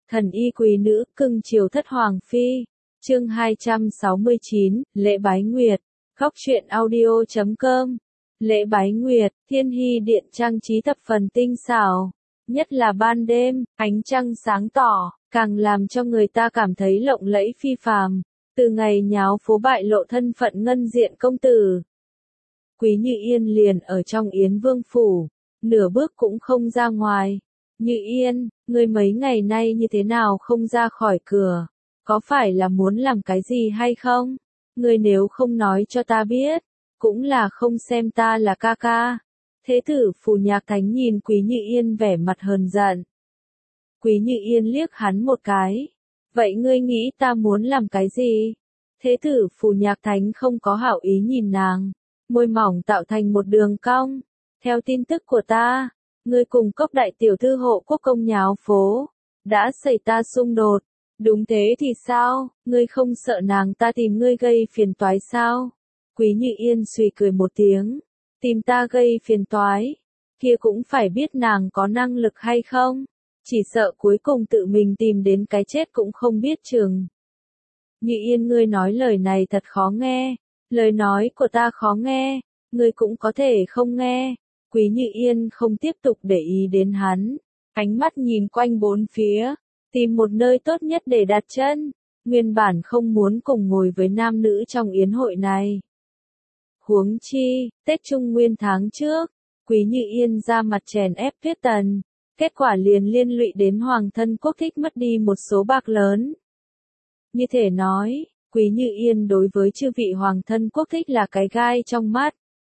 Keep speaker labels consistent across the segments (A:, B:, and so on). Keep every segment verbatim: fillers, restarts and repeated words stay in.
A: Thần y quý nữ, cưng chiều thất hoàng phi. Chương hai trăm sáu mươi chín, lễ bái nguyệt. Góc truyện audio chấm com. Lễ bái nguyệt, thiên hy điện trang trí thập phần tinh xảo. Nhất là ban đêm, ánh trăng sáng tỏ, càng làm cho người ta cảm thấy lộng lẫy phi phàm. Từ ngày nháo phố bại lộ thân phận ngân diện công tử, Quý Như Yên liền ở trong Yến Vương phủ, nửa bước cũng không ra ngoài. Như Yên, ngươi mấy ngày nay như thế nào không ra khỏi cửa? Có phải là muốn làm cái gì hay không? Ngươi nếu không nói cho ta biết, cũng là không xem ta là ca ca. Thế tử Phù Nhạc Thánh nhìn Quý Như Yên vẻ mặt hờn giận. Quý Như Yên liếc hắn một cái. Vậy ngươi nghĩ ta muốn làm cái gì? Thế tử Phù Nhạc Thánh không có hảo ý nhìn nàng, môi mỏng tạo thành một đường cong. Theo tin tức của ta, ngươi cùng Cốc đại tiểu thư Hộ Quốc công nháo phố, đã xảy ta xung đột. Đúng thế thì sao, ngươi không sợ nàng ta tìm ngươi gây phiền toái sao? Quý Như Yên suy cười một tiếng, tìm ta gây phiền toái, kia cũng phải biết nàng có năng lực hay không, chỉ sợ cuối cùng tự mình tìm đến cái chết cũng không biết chừng. Như Yên, ngươi nói lời này thật khó nghe, lời nói của ta khó nghe, ngươi cũng có thể không nghe. Quý Như Yên không tiếp tục để ý đến hắn, ánh mắt nhìn quanh bốn phía, tìm một nơi tốt nhất để đặt chân, nguyên bản không muốn cùng ngồi với nam nữ trong yến hội này. Huống chi, Tết Trung Nguyên tháng trước, Quý Như Yên ra mặt chèn ép Tuyết Tần, kết quả liền liên lụy đến Hoàng thân Quốc Thích mất đi một số bạc lớn. Như thể nói, Quý Như Yên đối với chư vị Hoàng thân Quốc Thích là cái gai trong mắt.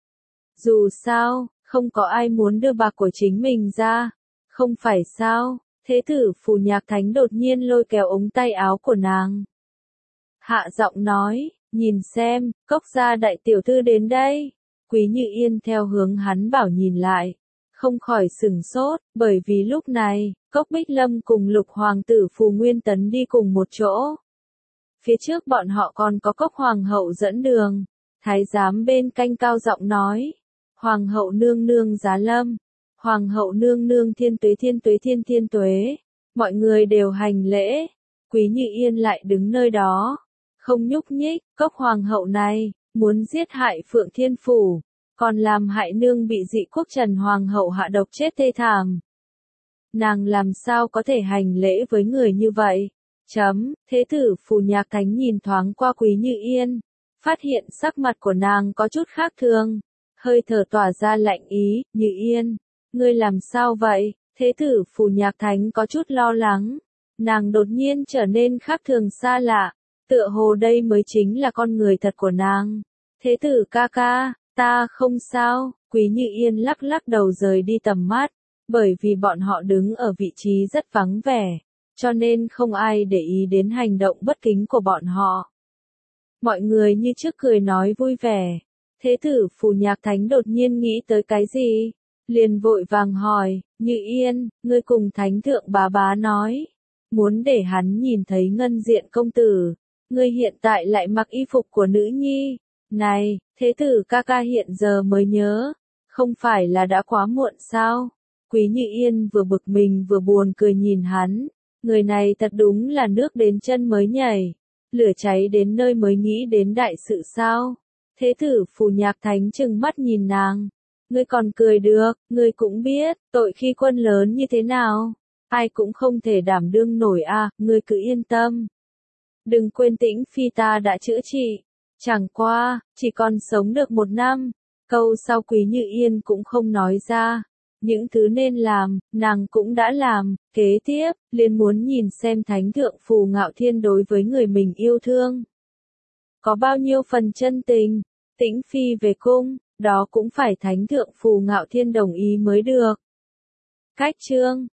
A: Dù sao, không có ai muốn đưa bạc của chính mình ra, không phải sao? Thế tử Phù Nhạc Thánh đột nhiên lôi kéo ống tay áo của nàng, hạ giọng nói, nhìn xem, Cốc gia đại tiểu thư đến đây. Quý Như Yên theo hướng hắn bảo nhìn lại, không khỏi sửng sốt, bởi vì lúc này, Cốc Bích Lâm cùng lục hoàng tử Phù Nguyên Tấn đi cùng một chỗ. Phía trước bọn họ còn có Cốc hoàng hậu dẫn đường, thái giám bên canh cao giọng nói, Hoàng hậu nương nương giá lâm. Hoàng hậu nương nương thiên tuế thiên tuế thiên thiên tuế. Mọi người đều hành lễ. Quý Như Yên lại đứng nơi đó, không nhúc nhích. Cốc hoàng hậu này, muốn giết hại Phượng Thiên Phủ, còn làm hại nương bị Dị Quốc Trần hoàng hậu hạ độc chết thê thảm. Nàng làm sao có thể hành lễ với người như vậy? Chấm, thế tử Phù Nhạc Thánh nhìn thoáng qua Quý Như Yên, phát hiện sắc mặt của nàng có chút khác thường, hơi thở tỏa ra lạnh ý. Như Yên, ngươi làm sao vậy? Thế tử Phù Nhạc Thánh có chút lo lắng. Nàng đột nhiên trở nên khác thường xa lạ, tựa hồ đây mới chính là con người thật của nàng. Thế tử ca ca, ta không sao. Quý Như Yên lắc lắc đầu rời đi tầm mắt, bởi vì bọn họ đứng ở vị trí rất vắng vẻ, cho nên không ai để ý đến hành động bất kính của bọn họ. Mọi người như trước cười nói vui vẻ. Thế tử Phù Nhạc Thánh đột nhiên nghĩ tới cái gì, liền vội vàng hỏi, Như Yên, ngươi cùng Thánh thượng bá bá nói, muốn để hắn nhìn thấy ngân diện công tử, ngươi hiện tại lại mặc y phục của nữ nhi. Này, thế tử ca ca hiện giờ mới nhớ, không phải là đã quá muộn sao? Quý Như Yên vừa bực mình vừa buồn cười nhìn hắn, người này thật đúng là nước đến chân mới nhảy, lửa cháy đến nơi mới nghĩ đến đại sự sao? Thế tử Phù Nhạc Thánh trừng mắt nhìn nàng. Ngươi còn cười được, ngươi cũng biết, tội khi quân lớn như thế nào. Ai cũng không thể đảm đương nổi à, ngươi cứ yên tâm. Đừng quên Tĩnh Phi ta đã chữa trị. Chẳng qua, chỉ còn sống được một năm. Câu sau Quý Như Yên cũng không nói ra. Những thứ nên làm, nàng cũng đã làm. Kế tiếp, liền muốn nhìn xem Thánh thượng Phù Ngạo Thiên đối với người mình yêu thương có bao nhiêu phần chân tình. Tĩnh Phi về cung, đó cũng phải Thánh thượng Phù Ngạo Thiên đồng ý mới được. Cách chương